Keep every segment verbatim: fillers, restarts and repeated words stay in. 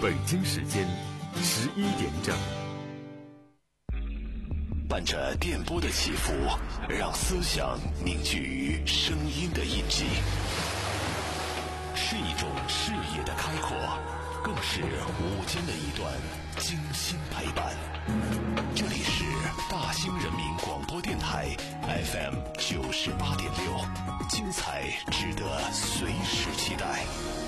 北京时间十一点整。 伴着电波的起伏，让思想凝聚于声音的印记，是一种视野的开阔，更是午间的一段精心陪伴。这里是大兴人民广播电台 F M 九十八点六，精彩值得随时期待。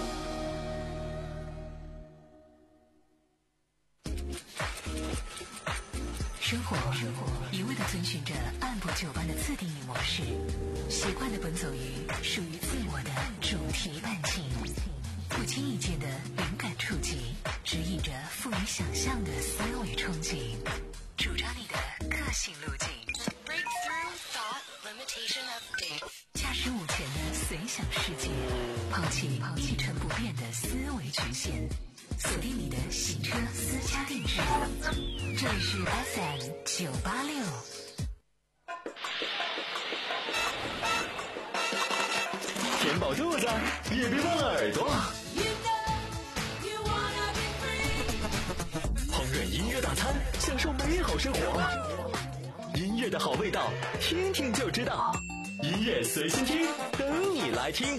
生活一味地遵循着按部就班的自定义模式，习惯地奔走于属于自我的主题伴境，不经意间的灵感触及，指引着富于想象的思维憧憬，主张你的个性路径。驾驶午前的随想世界，抛弃一成不变的思维局限，锁定你的洗车私家定制。这里是 F M 九八六。 填饱肚子，也别忘了耳朵。烹饪音乐大餐，享受美好生活。音乐的好味道，听听就知道。音乐随心听，等你来听。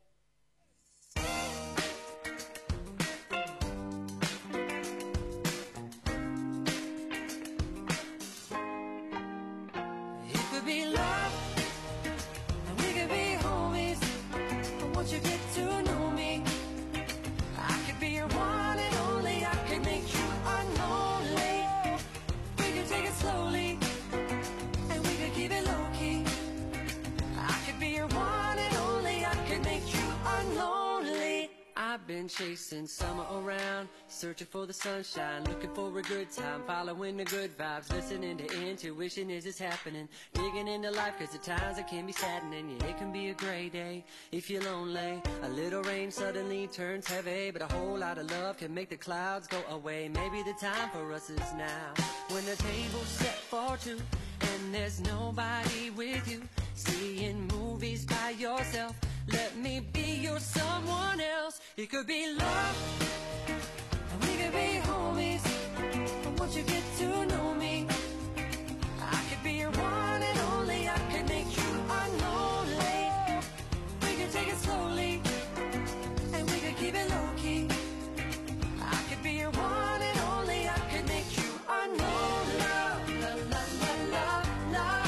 I've been chasing summer around, searching for the sunshine, looking for a good time, following the good vibes, listening to intuition as it's happening, digging into life cause at times it can be saddening, yeah it can be a gray day if you're lonely, a little rain suddenly turns heavy, but a whole lot of love can make the clouds go away, maybe the time for us is now, when the table's set for two, and there's nobody with you, seeing movies by yourself, let me be your someone else. It could be love, and we could be homies. But once you get to know me, I could be your one and only. I could make you unlonely. We could take it slowly, and we could keep it low key. I could be your one and only. I could make you unlonely. La la la la la.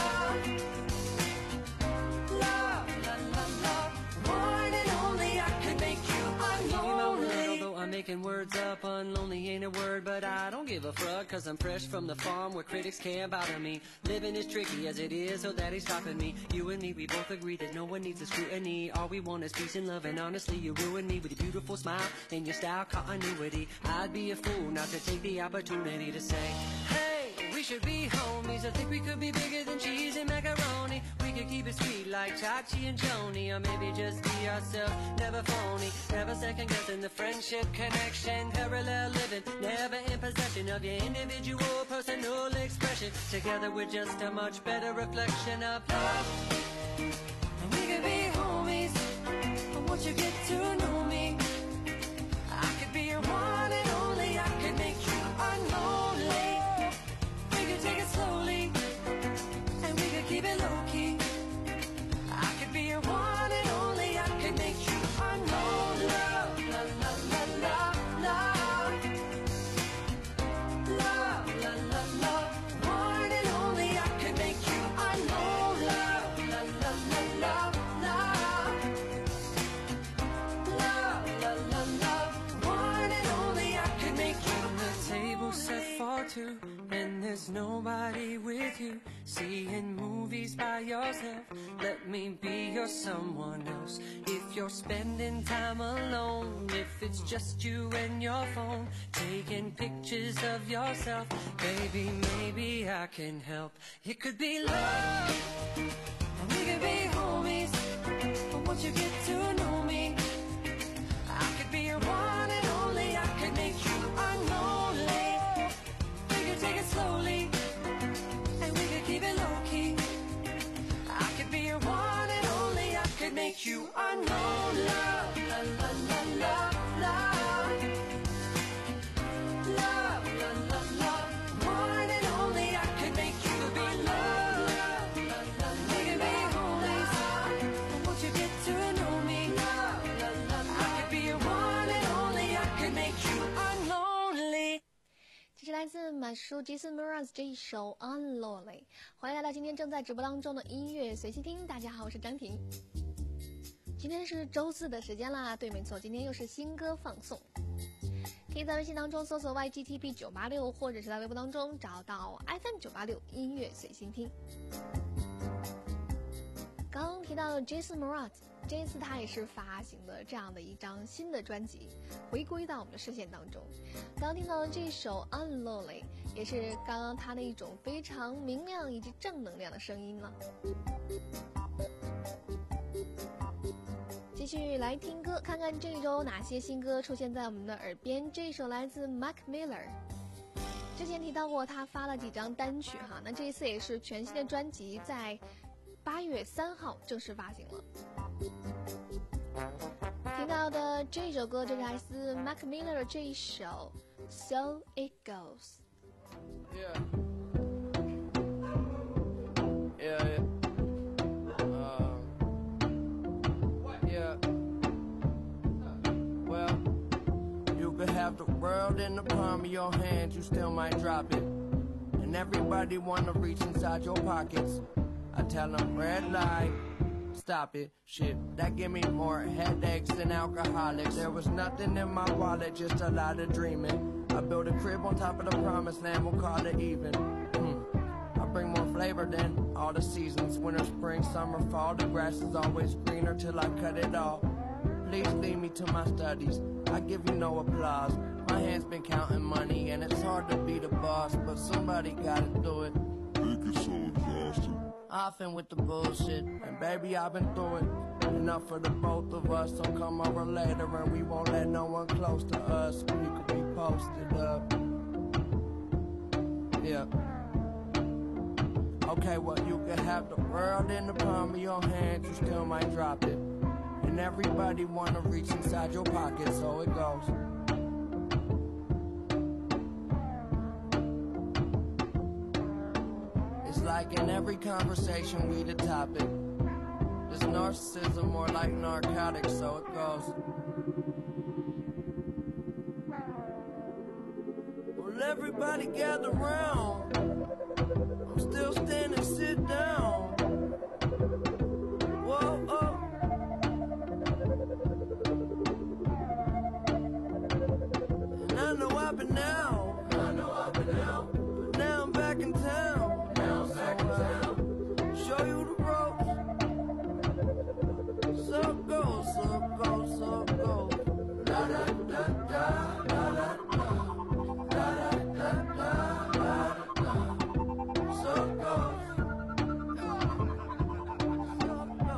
Making words up, unlonely ain't a word, but I don't give a fuck, cause I'm fresh from the farm where critics can't bother me. Living is tricky as it is, so that ain't stopping me. You and me, we both agree that no one needs a scrutiny. All we want is peace and love, and honestly, you ruin me with your beautiful smile and your style continuity. I'd be a fool not to take the opportunity to say, hey, we should be homies. I think we could be bigger than cheese and macaroni. We could keep it sweet like Chachi and Joni, or maybe just be ourselves, never phony, never second guessing the friendship connection, parallel living, never in possession of your individual personal expression. Together we're just a much better reflection of love. And we could be homies, but once you get to know me, I could be your one and only. I could make you unlonely. We could take it slowly, and we could keep it low key. I could be your one and only. I could make you unlonely. La la la la la. Love, la la la. One and only. I could make you unlonely. La la la la la. Love, la la la. One and only. I could make you. The table set for two, and there's nobody with you. Seeing movies by yourself, let me be your someone else. If you're spending time alone, if it's just you and your phone, taking pictures of yourself, baby, maybe I can help. It could be love, and we could be homies, but once you get to know me, I could be your one and only. I could make you unlonely. We could take it slowly, and we could keep it low key. I could be your one and only. I could make you unknown. La la la la la la. 来自马叔 Jason Mraz 这一首 Unlawly。 欢迎来到今天正在直播当中的音乐随心听，大家好，我是张婷。今天是周四的时间啦，对，没错，今天又是新歌放送。可以在微信当中搜索 Y G T P 九八六， 或者是在微博当中找到 F M 九八六 音乐随心听。刚刚提到 Jason Mraz， 这一次他也是发行了这样的一张新的专辑，回归到我们的视线当中。刚刚听到的这首 Unlawly 也是刚刚他的一种非常明亮以及正能量的声音了。继续来听歌，看看这周哪些新歌出现在我们的耳边。这一首来自 Mac Miller， 之前提到过他发了几张单曲哈，那这一次也是全新的专辑在八月三号正式发行了。听到的这首歌就是来自 Mac Miller 的这一首 So It Goes。 Yeah. Yeah, yeah. Uh, yeah. Well, you could have the world in the palm of your hand, you still might drop it. And everybody wanna reach inside your pockets. I tell them red light, stop it, shit, that give me more headaches than alcoholics. There was nothing in my wallet, just a lot of dreaming. I built a crib on top of the promised land, we'll call it even. Hmm. I bring more flavor than all the seasons. Winter, spring, summer, fall, the grass is always greener till I cut it all. Please lead me to my studies, I give you no applause. My hand's been counting money and it's hard to be the boss, but somebody gotta do it. Make it so exhausting. Often with the bullshit, and baby I've been through it. Enough for the both of us, so come over later and we won't let no one close to us. We could be posted up. Yeah. Okay, well you could have the world in the palm of your hand, you still might drop it. And everybody wanna reach inside your pocket, so it goes. Like in every conversation we the topic. This narcissism more like narcotics, so it goes. Well, everybody gather round. I'm still standing, sit down. Whoa, oh. And I know I've been out. I know I've been out. But now I'm back in town. Show you the ropes. So go, so go, so go. Da da da da da da da da da da da da. So go. So go.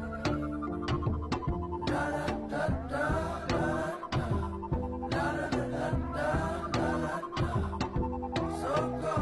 Da da da da da da da da da da da. So go.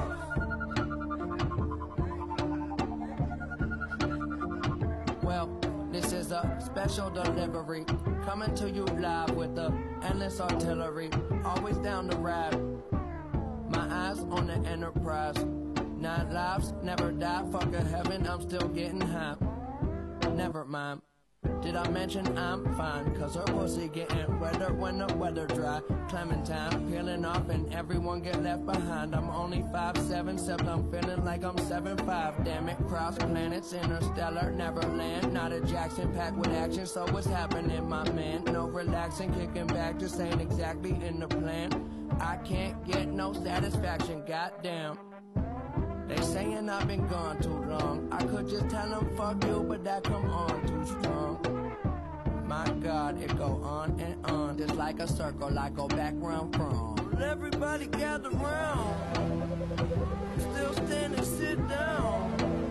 Well, this is a special delivery, coming to you live with the endless artillery, always down to ride. My eyes on the Enterprise, nine lives, never die, fuck a heaven, I'm still getting high. Never mind, did I mention I'm fine, cause her pussy getting wetter when the weather dry. Clementine peeling off and everyone get left behind. I'm only five seven, except I'm feeling like I'm seven five. Damn it, cross planets, interstellar, Neverland. Not a Jackson packed with action, so what's happening, my man? No relaxing, kicking back, just ain't exactly in the plan. I can't get no satisfaction, goddamn. They saying I've been gone too long. I could just tell them fuck you, but that come on too strong. My God, it go on and on, just like a circle I go back where I'm from. Well, everybody gather round. Still standing, sit down.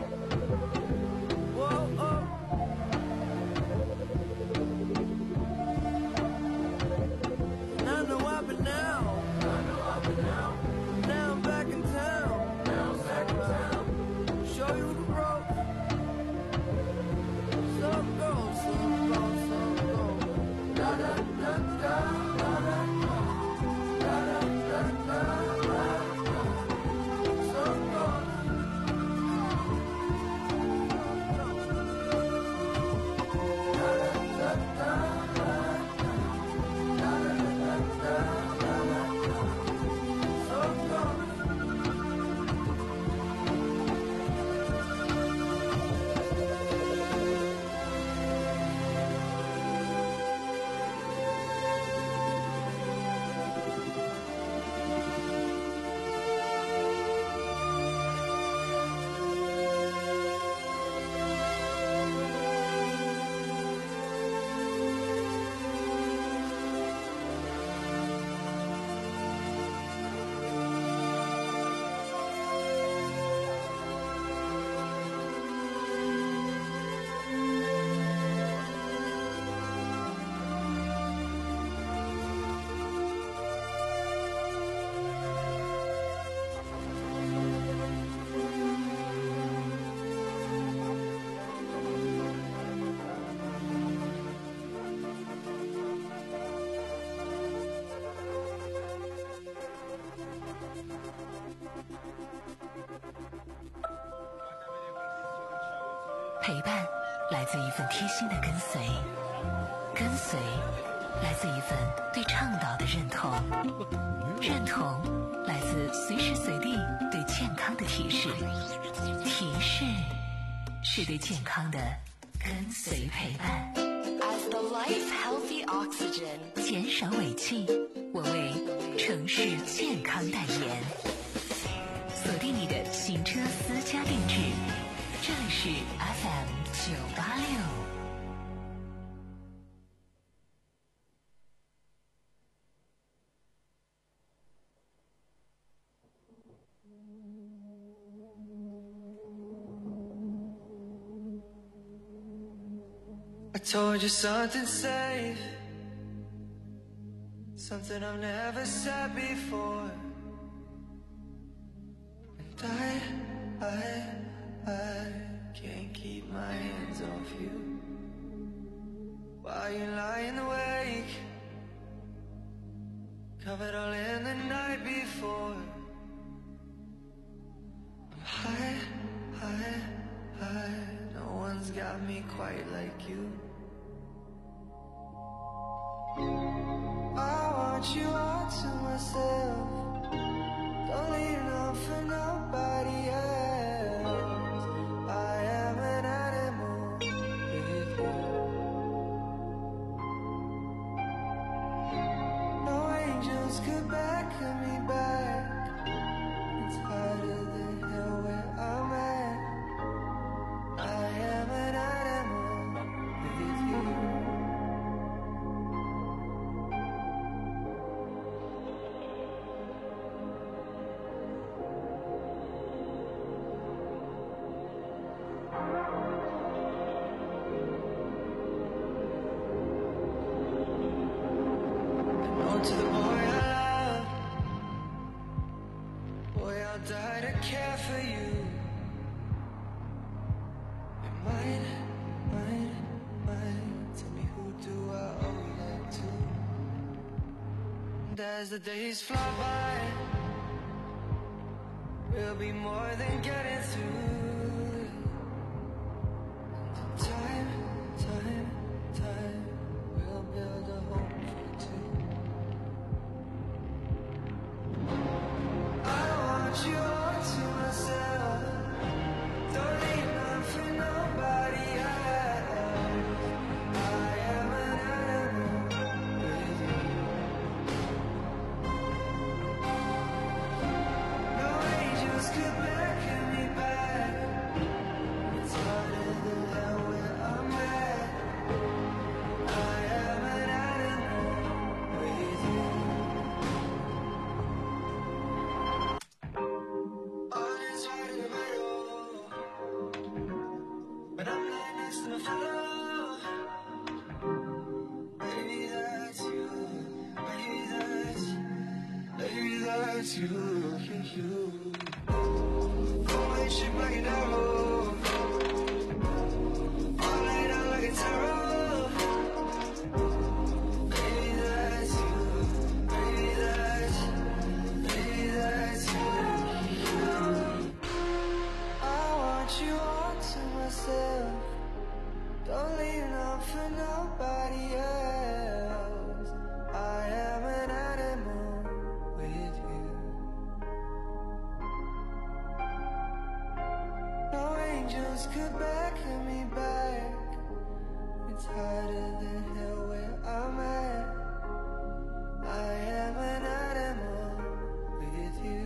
Whoa, oh. And I know I've been out. I know I've been out. Now I'm back in town. Show you the ropes. So go, so go, so go. Da da da da da da da da da da da. So go. 陪伴来自一份贴心的跟随，跟随来自一份对倡导的认同，认同来自随时随地对健康的提示，提示是对健康的跟随陪伴。 As the life healthy oxygen， 减少尾气，我为城市健康代言。锁定你的行车私家定制，这里是 F M 九八六。 I told you something safe, something I've never said before. And I, I, I can't keep my hands off you. While you're lying awake, covered all in the night before. I'm high, high, high, no one's got me quite like you. I want you all to myself, don't leave none for nobody else. I am an animal with you. No angels could beckon me back, it's harder than hell where I'm at. I am an animal with you. To the boy I love, boy I'll die to care for you. And mine, mine, mine, tell me who do I owe that to? And as the days fly by, we'll be more than getting through. And time, time, time, we'll build a home for two. You all to myself, don't leave none for nobody else. I am an animal with you. No angels could beckon me back, it's harder than hell where I'm at. I am an animal with you. But I'm lying next to my fellow. Baby, that's you. Baby, that's Baby, that's you. You, you. Go and shake like an arrow. All laid out like a tarot. Baby, that's you. Baby, that's Baby, that's you. You. I want you all to myself, don't leave none for nobody else. I am an animal with you. No angels could beckon me back, it's harder than hell where I'm at. I am an animal with you.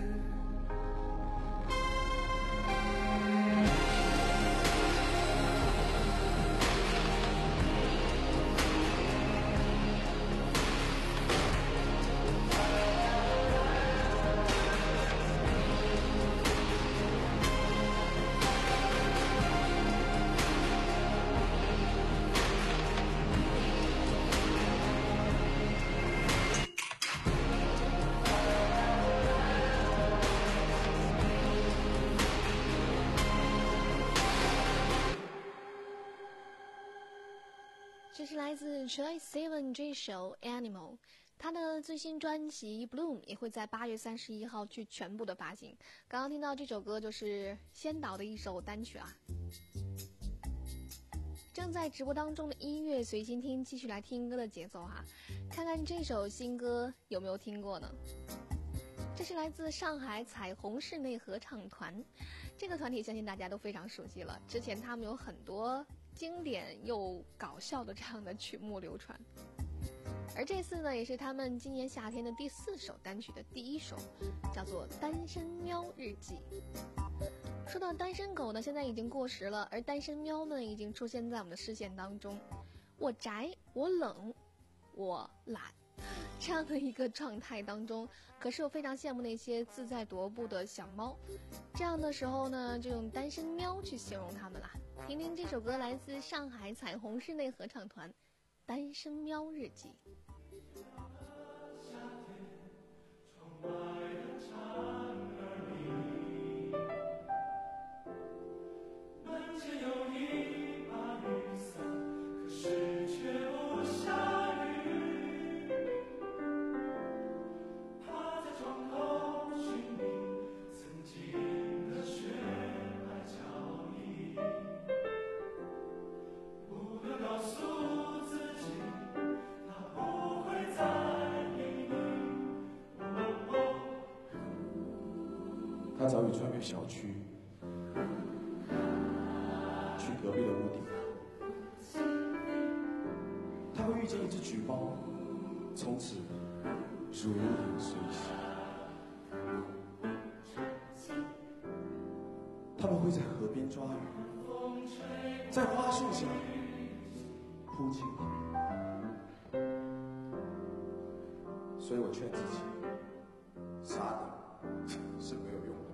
这是来自 Troye Sivan 这首 Animal， 他的最新专辑 Bloom 也会在八月三十一号去全部的发行。刚刚听到这首歌就是先导的一首单曲啊。 正在直播当中的音乐随心听，继续来听歌的节奏哈。看看这首新歌有没有听过呢？这是来自上海彩虹室内合唱团，这个团体相信大家都非常熟悉了。之前他们有很多经典又搞笑的这样的曲目流传，而这次呢，也是他们今年夏天的第四首单曲的第一首，叫做《单身喵日记》。说到单身狗呢，现在已经过时了，而单身喵呢，已经出现在我们的视线当中。我宅，我冷，我懒，这样的一个状态当中，可是我非常羡慕那些自在踱步的小猫。这样的时候呢，就用单身喵去形容它们啦。听听这首歌，来自上海彩虹室内合唱团，《单身喵日记》。 门前有一把雨伞，可是却不下雨。趴在窗口寻觅曾经的雪白脚印，不能告诉自己它不会再理你。 他早已穿越小区，去隔壁的屋顶。他会遇见一只橘猫，从此如影随形。他们会在河边抓鱼，在花树下铺青苔。所以我劝自己，傻的是没有用的。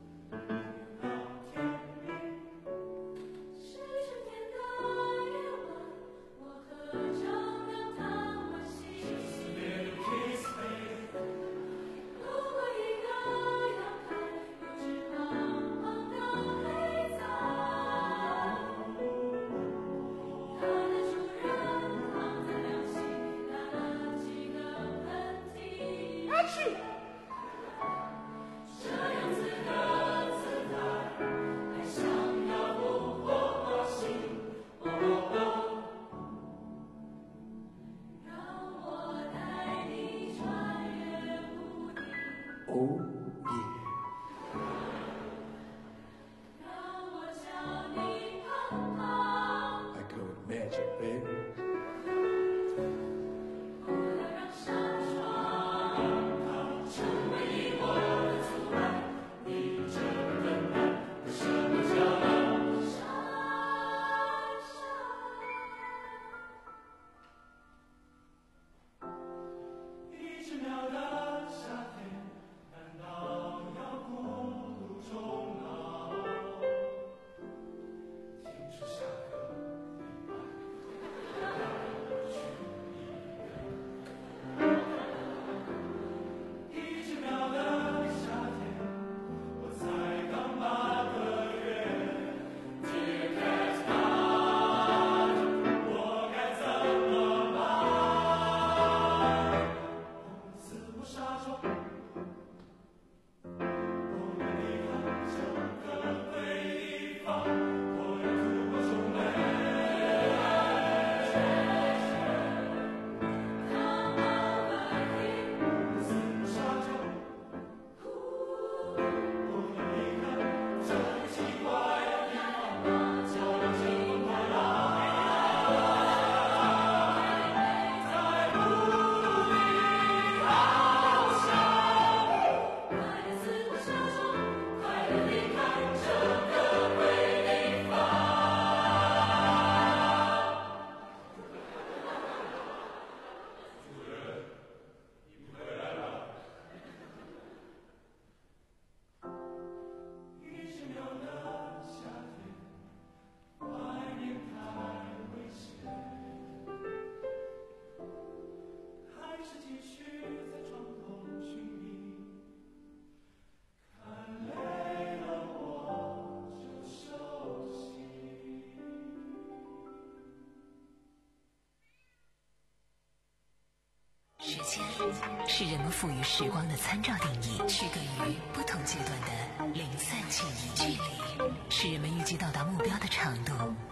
是人们赋予时光的参照定义，区隔于不同阶段的零散记忆。距离是人们预计到达目标的长度。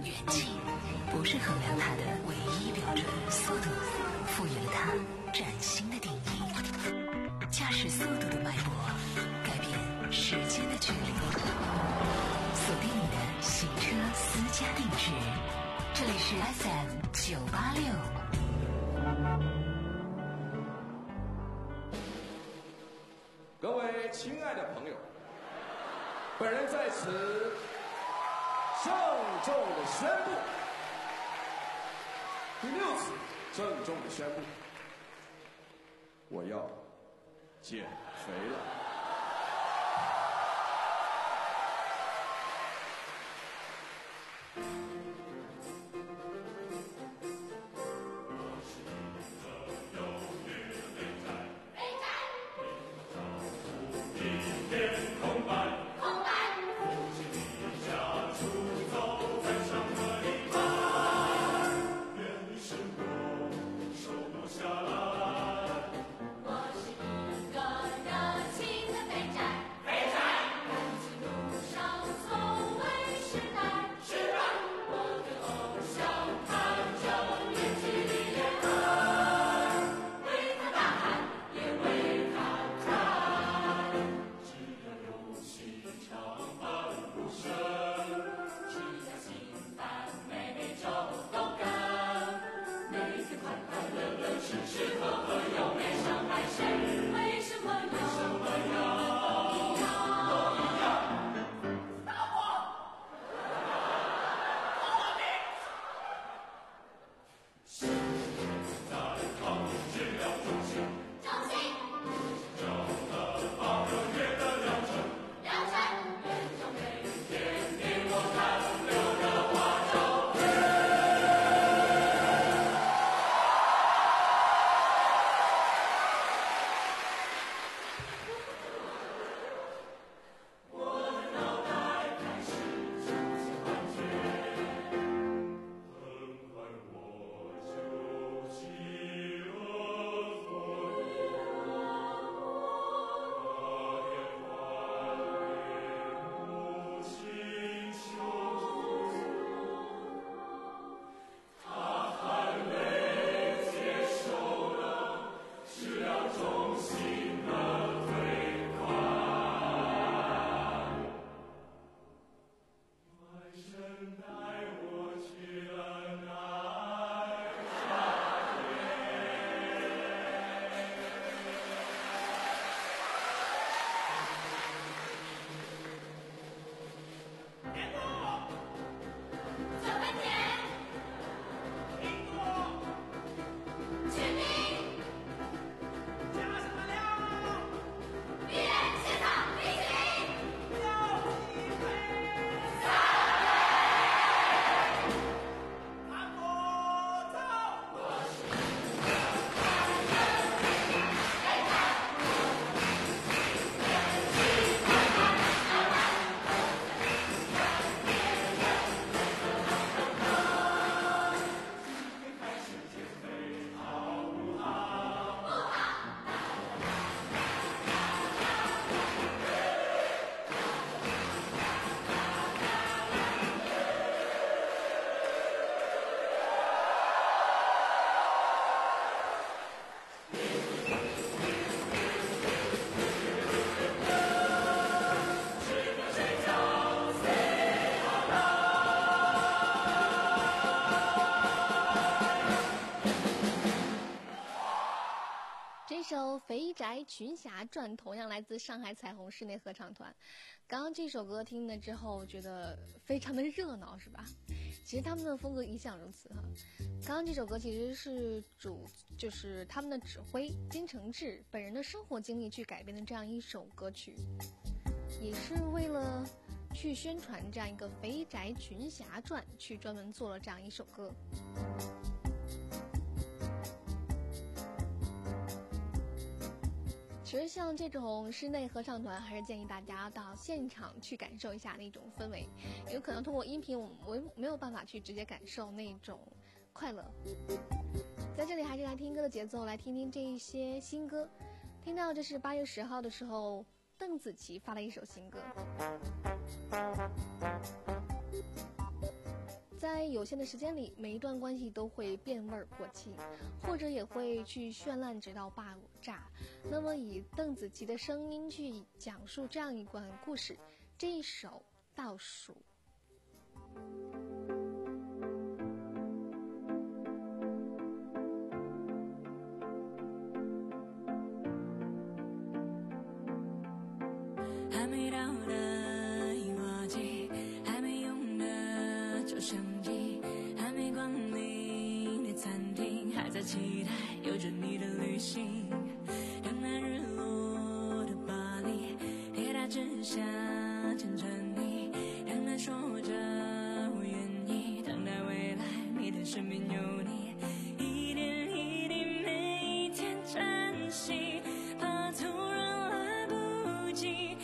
远近不是衡量它的唯一标准，速度赋予了它崭新的定义。驾驶速度的脉搏，改变时间的距离。锁定你的行车私家定制，这里是 F M 九八六。 各位亲爱的朋友，本人在此郑重的宣布，第六次郑重的宣布，我要减肥了。 这首《肥宅群侠传》同样来自上海彩虹室内合唱团。刚刚这首歌听了之后，觉得非常的热闹，是吧？其实他们的风格一向如此哈。刚刚这首歌其实是主，就是他们的指挥金承志本人的生活经历去改编的这样一首歌曲，也是为了去宣传这样一个《肥宅群侠传》，去专门做了这样一首歌。其实像这种室内合唱团，还是建议大家到现场去感受一下那种氛围，有可能通过音频我们没有办法去直接感受那种快乐。在这里还是来听歌的节奏，来听听这一些新歌。听到这是八月十号的时候，邓紫棋发了一首新歌， 在有限的时间里，每一段关系都会变味儿过期，或者也会去绚烂直到爆炸。那么以邓紫棋的声音去讲述这样一段故事，这一首《倒数》。 还没到的樱花季，还没用的照相机，还没光临的餐厅，还在期待有着你的旅行。等待日落的巴黎，铁塔之下牵着你，等待说着我愿意，等待未来你的身边有你，一点一滴每一天珍惜，怕突然来不及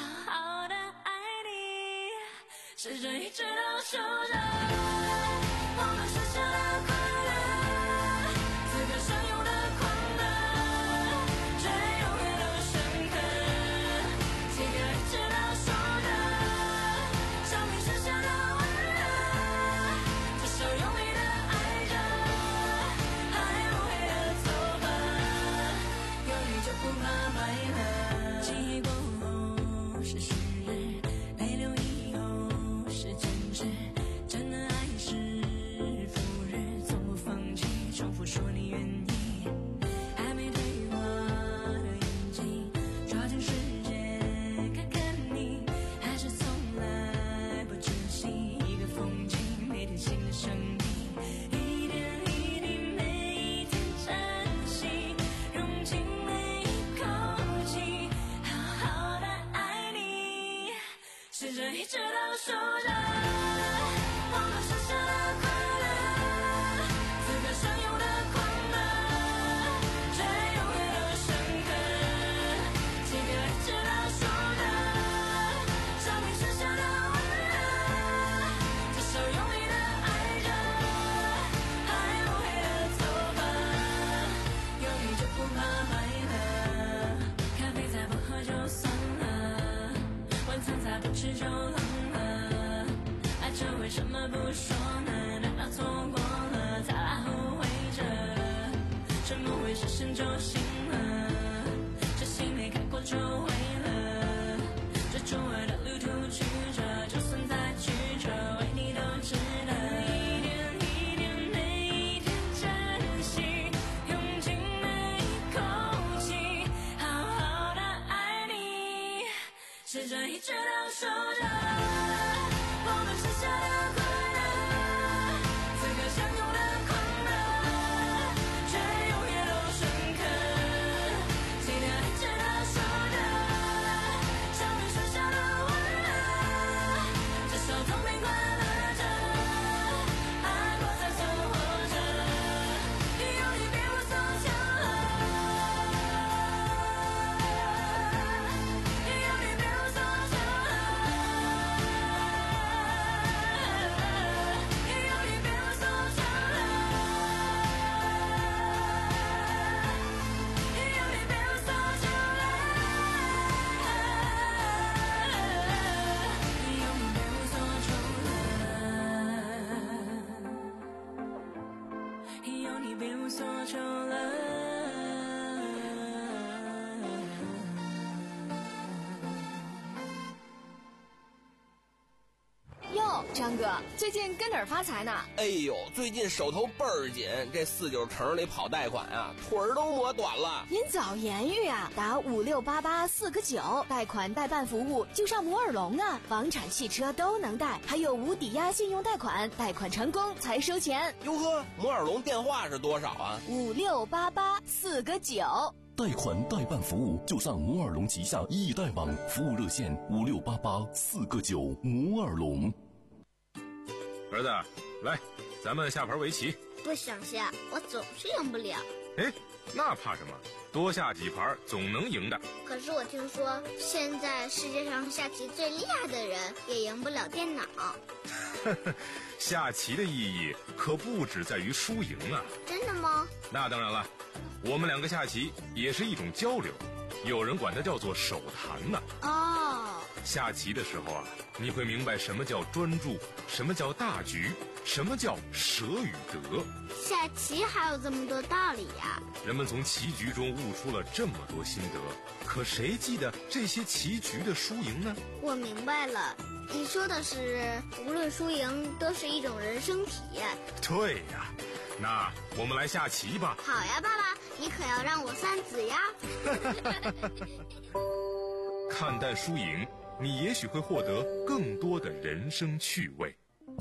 试着一直到手着，忘了剩下的快乐，此刻相拥的狂热，却永远都深刻。期待一直到手着，生命剩下的温热，这手用力的爱着，还无悔的走吧，有你就不怕白了。记忆过后是虚日，泪流以后真的爱是赴日，从不放弃，重复说你愿意。还没对话的眼睛，抓紧时间看看你，还是从来不珍惜一个风景，每天新的生命，一点一滴每一天珍惜，用尽每一口气，好好的爱你，试着一直到手着。忘了剩下的快乐，此刻相拥的狂热，却永远都深刻。期待一直到手着，生命剩下的温热，这手用力的爱着，还无悔的走吧，有你就不怕白了。咖啡再不喝就算了，晚餐再不吃就冷了，这为什么不说呢？难道错过了才来后悔着？沉默会实现就行了，这心没开过就毁了。这周围的旅途曲折，就算再曲折，为你都值得。一点一点每一天珍惜，用尽每一口气，好好的爱你，试着一直到手着。忘了剩下的快乐，此刻相拥的狂热，却永远都深刻。期待一直到手着，生命剩下的温热，这手痛并快乐着，爱过才存活着，有你别无所求了，有你别无所求了。 张哥，最近跟哪儿发财呢？ 哎呦，最近手头倍儿紧，这四九城里跑贷款啊，腿儿都磨短了。 您早言语啊，打五六八八四个九，贷款代办服务就上摩尔龙啊，房产、汽车都能贷，还有无抵押信用贷款，贷款成功才收钱。 哟呵，摩尔龙电话是多少啊？ 五六八八四个九。 贷款代办服务就上摩尔龙旗下易贷网，服务热线五六八八四个九，摩尔龙。 儿子，来，咱们下盘围棋。 不想下，我总是赢不了。 哎，那怕什么？多下几盘总能赢的。 可是我听说，现在世界上下棋最厉害的人也赢不了电脑。 下棋的意义可不只在于输赢啊。 真的吗？ 那当然了，我们两个下棋也是一种交流，有人管它叫做手谈呢。 哦， 下棋的时候啊，你会明白什么叫专注，什么叫大局，什么叫舍与得。 下棋还有这么多道理呀！ 人们从棋局中悟出了这么多心得，可谁记得这些棋局的输赢呢？ 我明白了，你说的是无论输赢都是一种人生体验。 对呀，那我们来下棋吧。 好呀，爸爸，你可要让我三子呀。 看淡输赢，你也许会获得更多的人生趣味。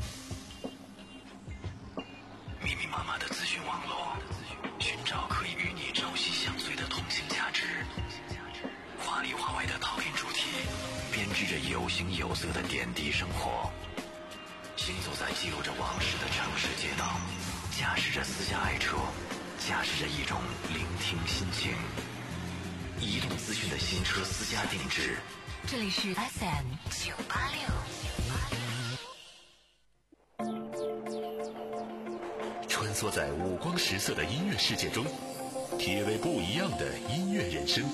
密密麻麻的资讯网络，寻找可以与你朝夕相随的通信价值。华里华外的讨论主题，编织着有形有色的点滴生活。行走在记录着往事的城市街道，驾驶着私家爱车，驾驶着一种聆听心情。移动资讯的新车私家定制。 这里是 F M 九八六。 穿梭在五光十色的音乐世界中，体味不一样的音乐人生。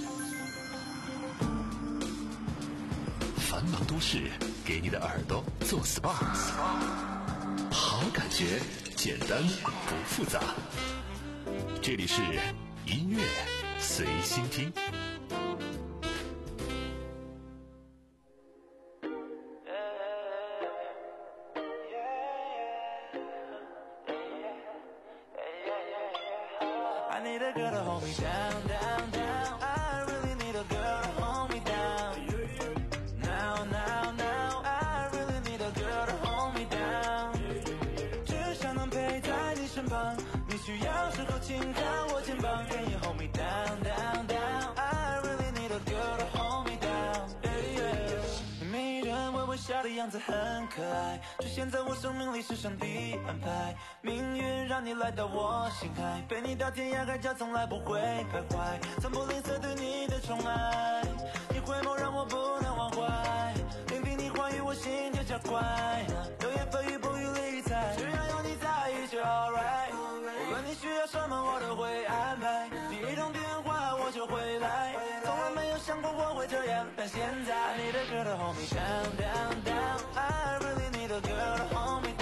繁忙都市给你的耳朵做 S P A， 好感觉，简单不复杂。这里是音乐随心听。 I need a girl to hold me down, down, down. I really need a girl to hold me down. Now, now, now. I really need a girl to hold me down. 只想能陪在你身旁，你需要时候请靠我肩膀。Can you hold me down, down, down? I really need a girl to hold me down. Yeah, yeah. 你迷人微微笑的样子很可爱，出现在我生命里是上帝安排。命运让你来到我心海，陪你到天涯海角，从来不会徘徊，从不吝啬对你的宠爱。你回眸让我不能忘怀，聆听你话语我心就加快，流言蜚语不予理睬，只要有你在一起 alright。无论你需要什么我都会安排，你一通电话我就回来，从来没有想过我会这样，但现在 I need a girl to hold me down, down, down. I really need a girl to hold me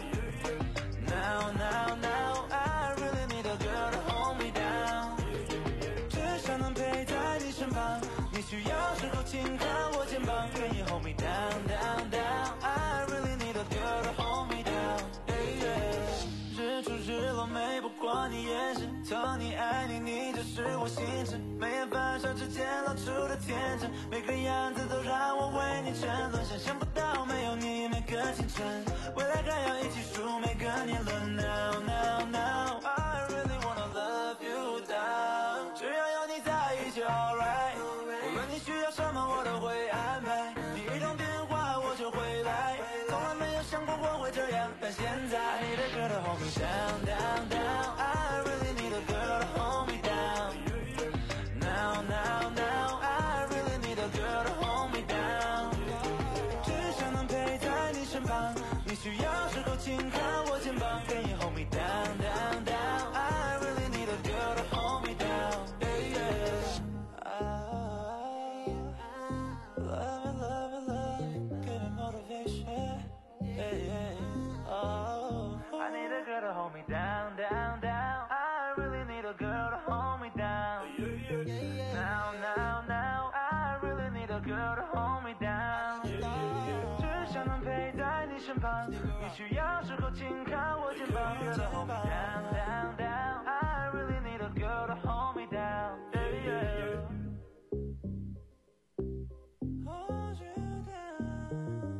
down.Now, now, now, I really need a girl to hold me down. 只想能陪在你身旁，你需要时候请靠我肩膀。Can you hold me down, down, down? I really need a girl to hold me down. Yeah, yeah. 日出日落美不过你眼神，从你爱你，你就是我心神。眉眼反射之间露出的天真，每个样子都让我为你沉沦。想象不到没有你每个清晨，未来还要一起数每个年轮。Now, now, now, I really wanna love you down. 只要有你在一起 alright， 无论你需要什么我都会安排，你一通电话我就回来，从来没有想过我会这样，但现在 I need a girl to hold me down, down, down. I really need a girl to hold me down. Now, now, now, I really need a girl to hold me down. 只想能陪在你身旁，你需要时候请靠我肩膀。Can you hold me down, down, down? I really need a girl to hold me down. Yeah, yeah. I love it, love it, love it. Give me motivation. Yeah, yeah. Oh, I need a girl to hold me down, down, down. I really need a girl to hold me down. Now, now, now. I really need a girl to hold me down. 只想能陪在你身旁，你需要时候请靠我肩膀。Girl to hold me down, down, down. I really need a girl to hold me down. Yeah, yeah. Hold you down.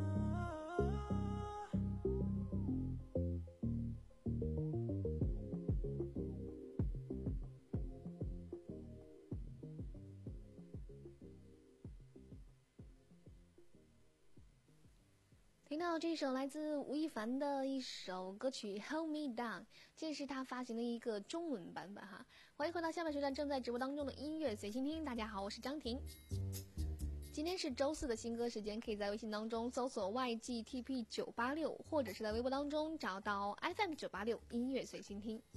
听到这首来自吴亦凡的一首歌曲 Hold Me Down， 这是他发行的一个中文版本哈。欢迎回到下半时段正在直播当中的音乐随心听，大家好，我是张婷。今天是周四的新歌时间，可以在微信当中搜索 Y G T P 九八六， 或者是在微博当中找到 F M 九八六 音乐随心听。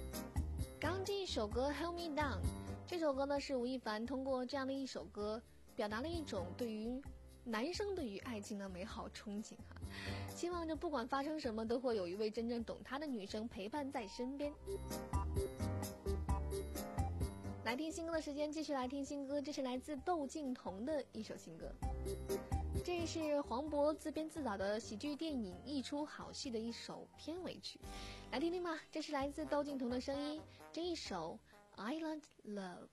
刚这一首歌 Hold Me Down， 这首歌呢是吴亦凡通过这样的一首歌表达了一种对于男生对于爱情的美好憧憬哈，希望着不管发生什么，都会有一位真正懂他的女生陪伴在身边。来听新歌的时间，继续来听新歌，这是来自窦靖童的一首新歌，这是黄渤自编自导的喜剧电影《一出好戏》的一首片尾曲，来听听吧。这是来自窦靖童的声音，这一首 Island Love。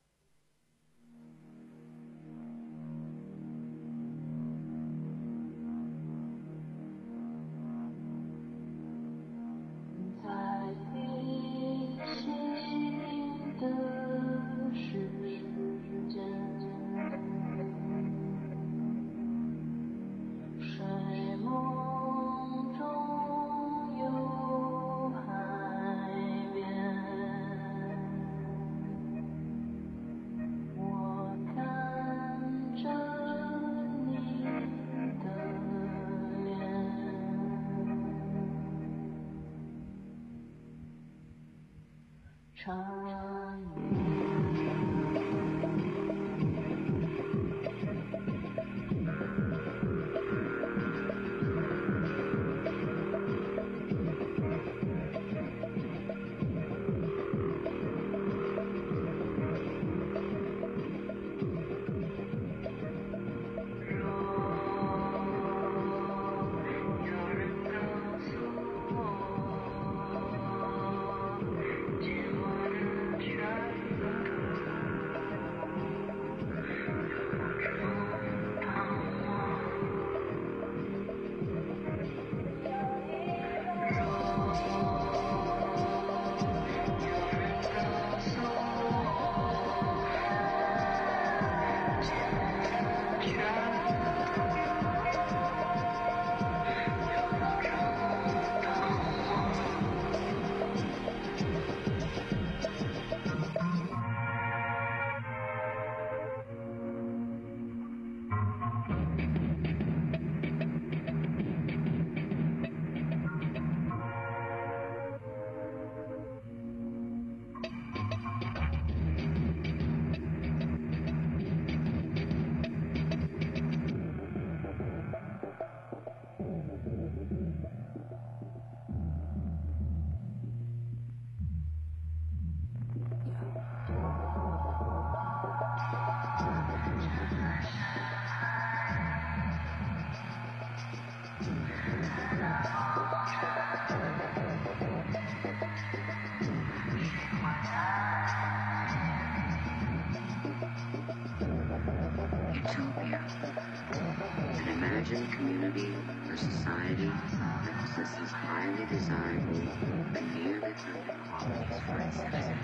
Community or society that possesses highly desirable and nearly perfect qualities for its citizens.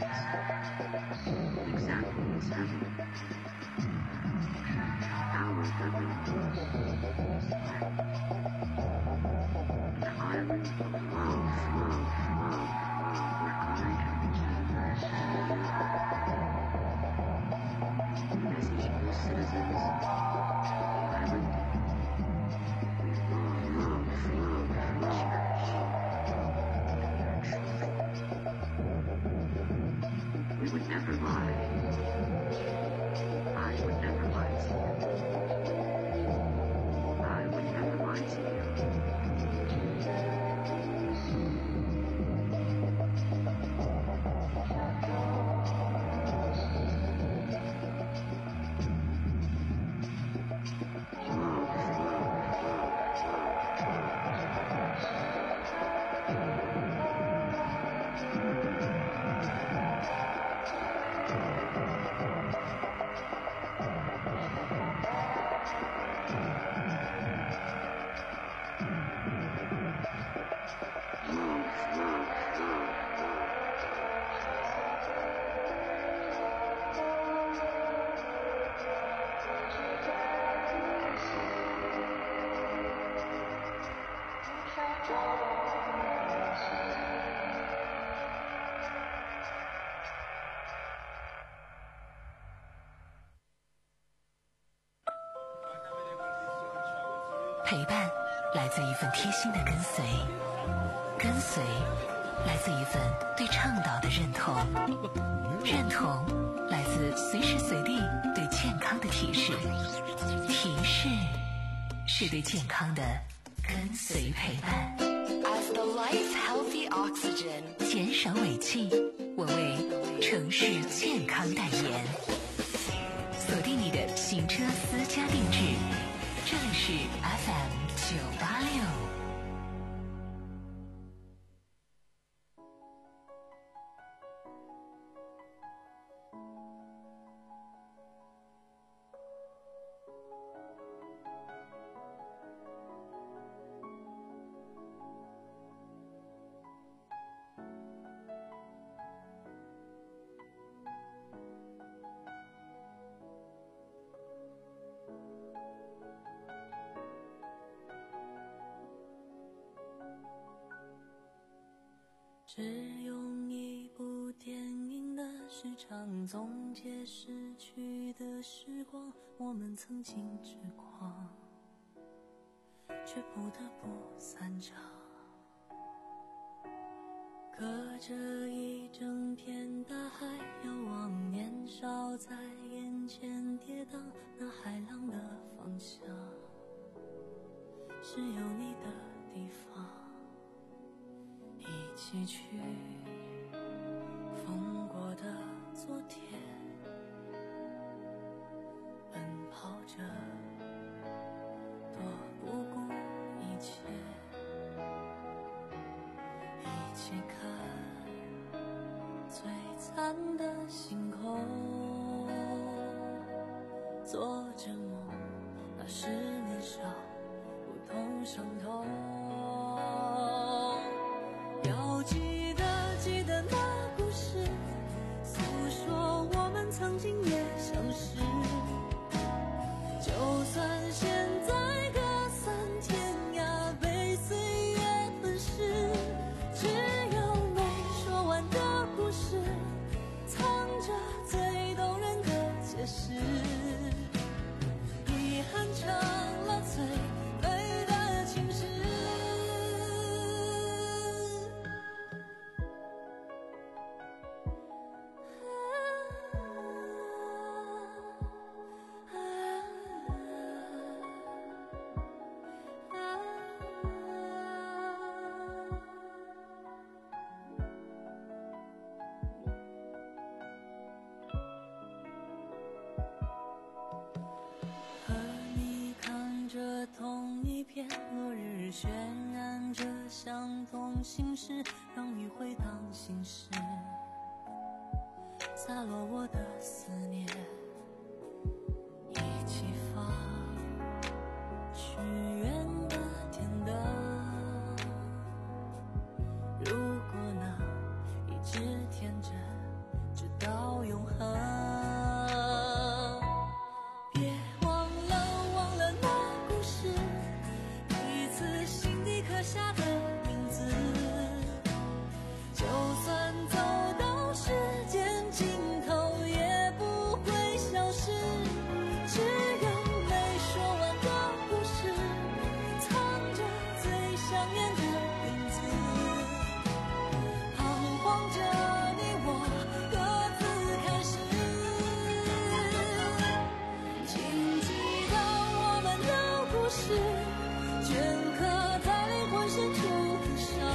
An example is heaven. Our heaven is an island of love, love, love, love, where I can return as equal citizens. The island we would never lie. I would never lie to you. I would never lie to you. 陪伴来自一份贴心的跟随，跟随来自一份对倡导的认同，认同来自随时随地对健康的提示。 是对健康的跟随陪伴。 As the life healthy oxygen， 减少尾气，我为城市健康代言。锁定你的行车私家定制，这里是 F M 九八六。 只用一部电影的时长总结逝去的时光，我们曾经痴狂，却不得不散场。隔着一整片大海，遥望年少在眼前跌宕，那海浪的方向是有你的地方。一起去风过的昨天，奔跑着多不顾一切，一起看璀璨的星空，做着梦，那是年少不懂伤痛。要记得记得那故事，诉说我们曾经也相识。就算现在各散天涯，被岁月吞噬，只有没说完的故事，藏着最动人的解释。遗憾成了最美的情诗。和你看着同一片落日，渲染着相同心事，让余回荡心事，洒落我的思念，一起放许愿的天灯。如果能一直天真，直到永恒。别忘了忘了那故事，彼此心底刻下的名字。就算走到世间尽头，也不会消失。只有没说完的故事，藏着最想念的影子。彷徨着你我各自开始，请记得我们的故事，镌刻在灵魂深处的伤。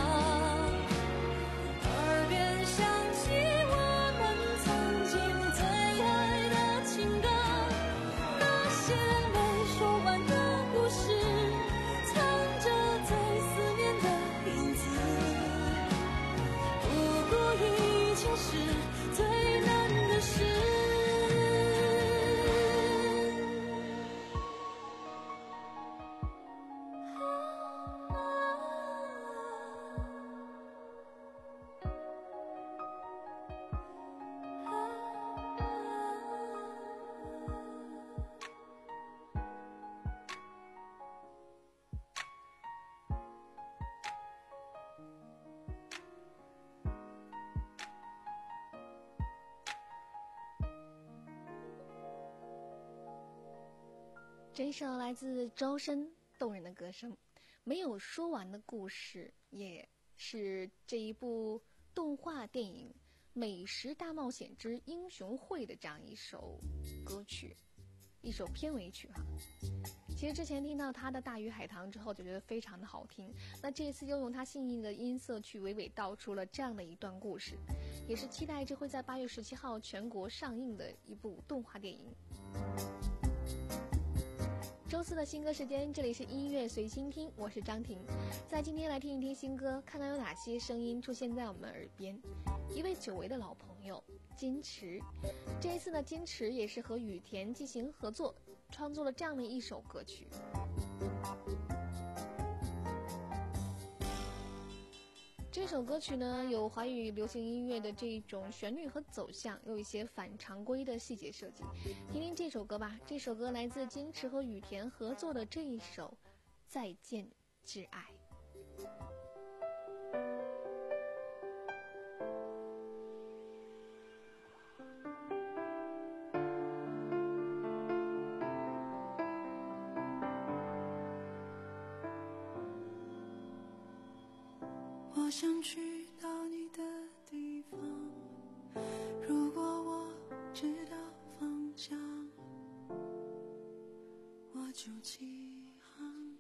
耳边响起我们曾经最爱的情歌，那些没说完的故事，藏着最思念的影子。不顾一切是最难的事。 这一首来自周深动人的歌声，没有说完的故事，也是这一部动画电影《美食大冒险之英雄会》的这样一首歌曲。 一首片尾曲哈。其实之前听到他的《大鱼海棠》之后就觉得非常的好听，那这一次又用他细腻的音色去娓娓道出了这样的一段故事，也是期待这会在八月十七号全国上映的一部动画电影。周四的新歌时间，这里是音乐随心听，我是张婷。在今天来听一听新歌，看看有哪些声音出现在我们耳边。一位久违的老朋友金池，这一次呢，金池也是和羽田进行合作，创作了这样的一首歌曲。这首歌曲呢，有华语流行音乐的这种旋律和走向，有一些反常规的细节设计。听听这首歌吧，这首歌来自金池和羽田合作的这一首《再见挚爱》。 我想去到你的地方，如果我知道方向，我就起航。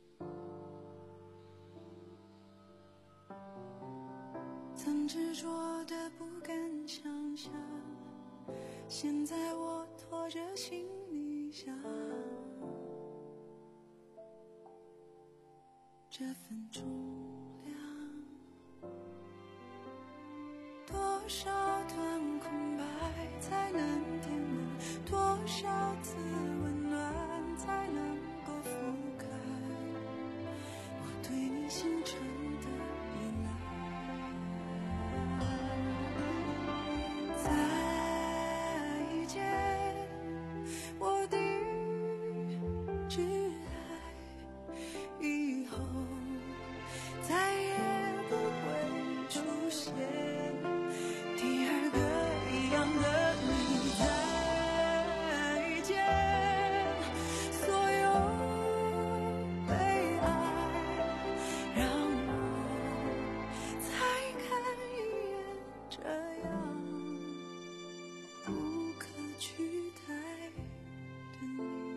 曾执着的不敢想象，现在我拖着行李箱，这份重多少段空白才能填满，多少次温暖才能够覆盖我对你形成的依赖。再见我的挚爱，以后再也不会出现第二个一样的你。再见所有被爱，让我再看一眼这样无可取代的你。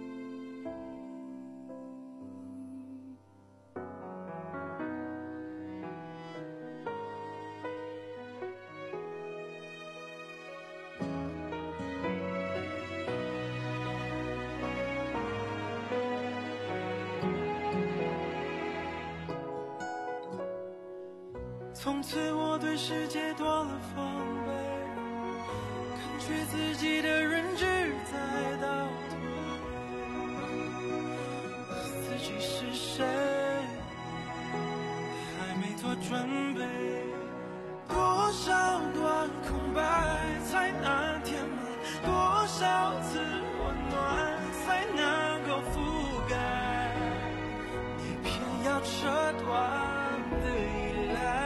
从此我对世界多了防备，感觉自己的认知在倒退，自己是谁还没做准备，多少段空白才能填满，多少次温暖才能够覆盖你偏要扯断的依赖。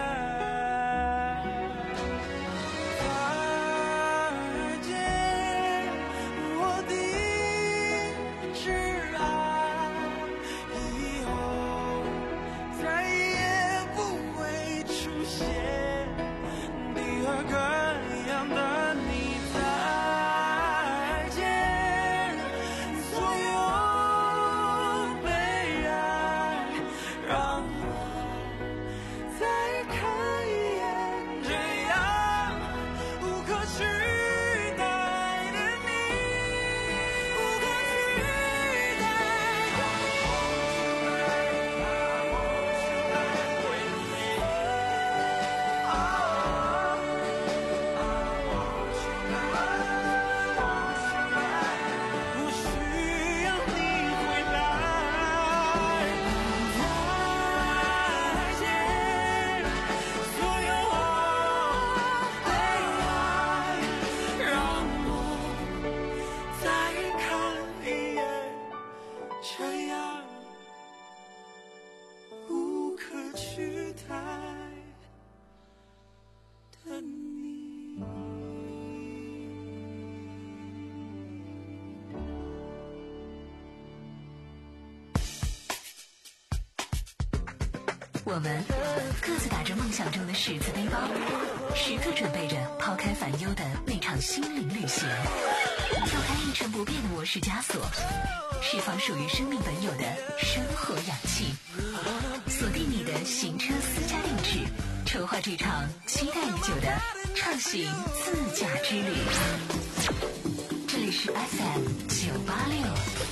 我们各自打着梦想中的十字背包，时刻准备着抛开烦忧的那场心灵旅行，跳开一成不变的模式。 式枷锁，释放属于生命本有的生活氧气。锁定你的行车私家定制，筹划这场期待已久的畅行自驾之旅。这里是 F M 九八六。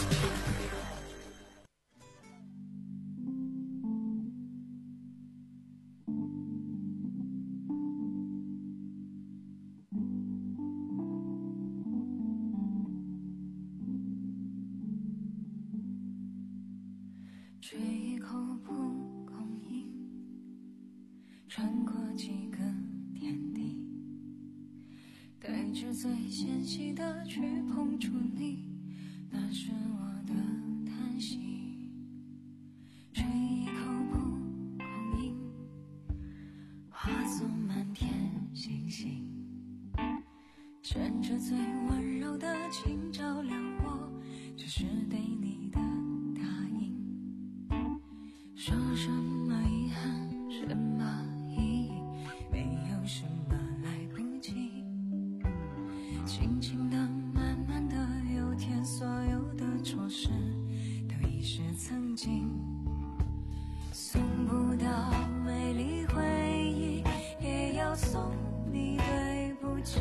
吹一口蒲公英，穿过几个天地，带着最纤细的去碰触你，那是我的叹息。吹一口蒲公英，化作满天星星，趁着最温柔的情照亮我，这是对你的答应。说什么遗憾，什么意义，没有什么来不及。轻轻的，慢慢的，有天所有的错失都已是曾经。送不到美丽回忆，也要送你对不起。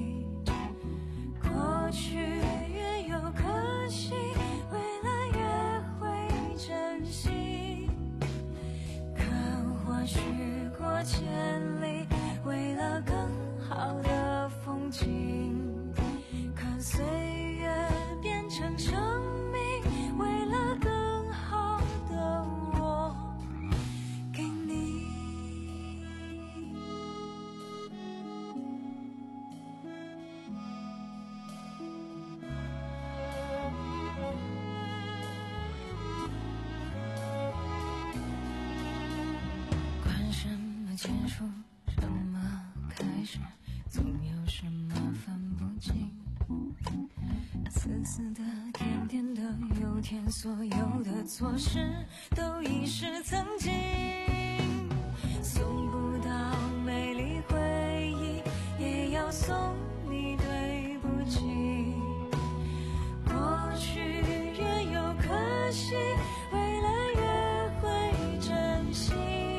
过去越有可惜，未来越会珍惜。或许过千里，为了更好的风景，看岁月变成生命，为了更好的我给你。什么结束，什么开始，总有什么分不清。死死的，甜甜的，有天所有的错失都已是曾经。送不到美丽回忆，也要送你对不起。过去越有可惜，未来越会珍惜。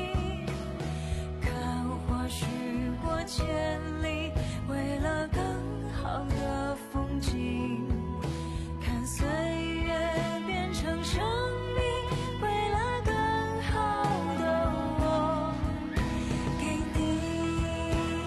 过千里，为了更好的风景，看岁月变成生命，为了更好的我给你。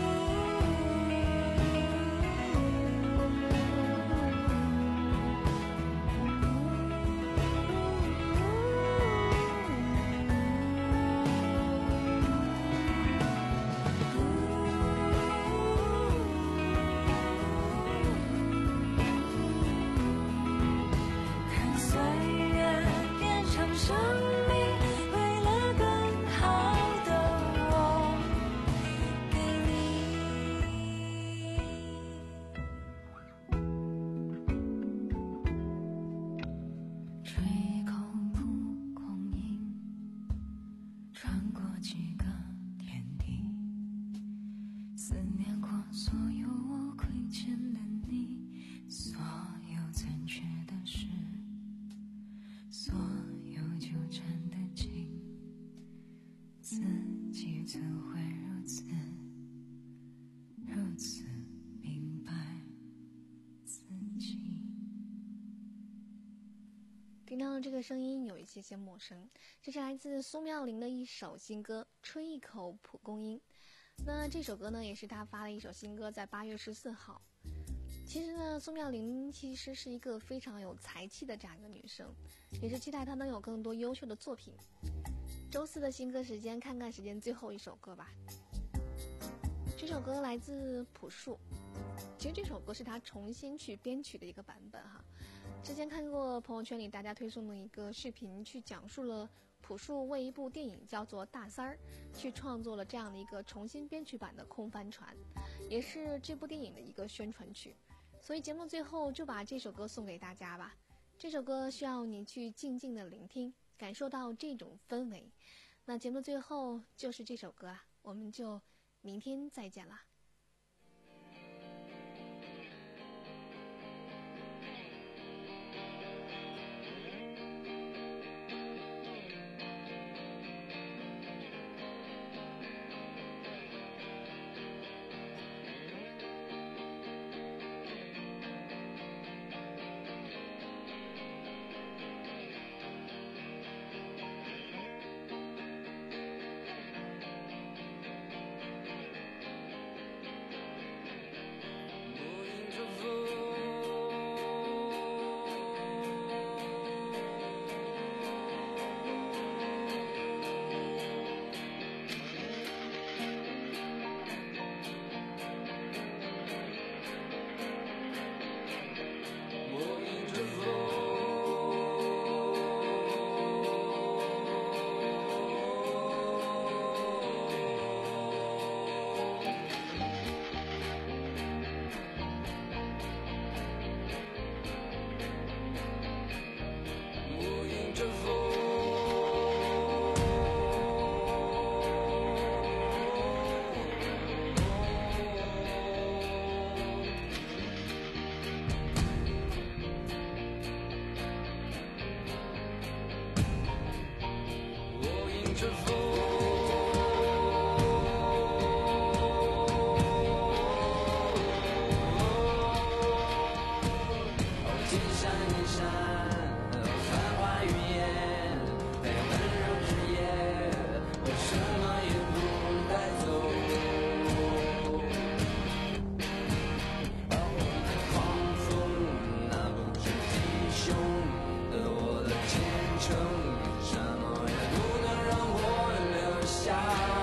听到这个声音有一些些陌生，这是来自苏妙玲的一首新歌《吹一口蒲公英》。那这首歌呢，也是她发了一首新歌，在八月十四号。其实呢，苏妙玲其实是一个非常有才气的这样一个女生，也是期待她能有更多优秀的作品。周四的新歌时间，看看时间最后一首歌吧。这首歌来自朴树，其实这首歌是她重新去编曲的一个版本哈。之前看过朋友圈里大家推送的一个视频，去讲述了朴树为一部电影叫做《大三儿》去创作了这样的一个重新编曲版的《空帆船》，也是这部电影的一个宣传曲。所以节目最后就把这首歌送给大家吧。这首歌需要你去静静的聆听，感受到这种氛围。那节目最后就是这首歌啊，我们就明天再见啦。 征服。哦，金山银山，繁华云烟，没有温柔之夜，我什么也不带走。哦，狂风那不知鸡胸的我的虔诚，什么也不能让我留下。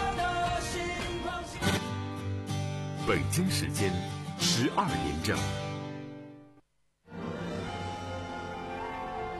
北京时间十二点整。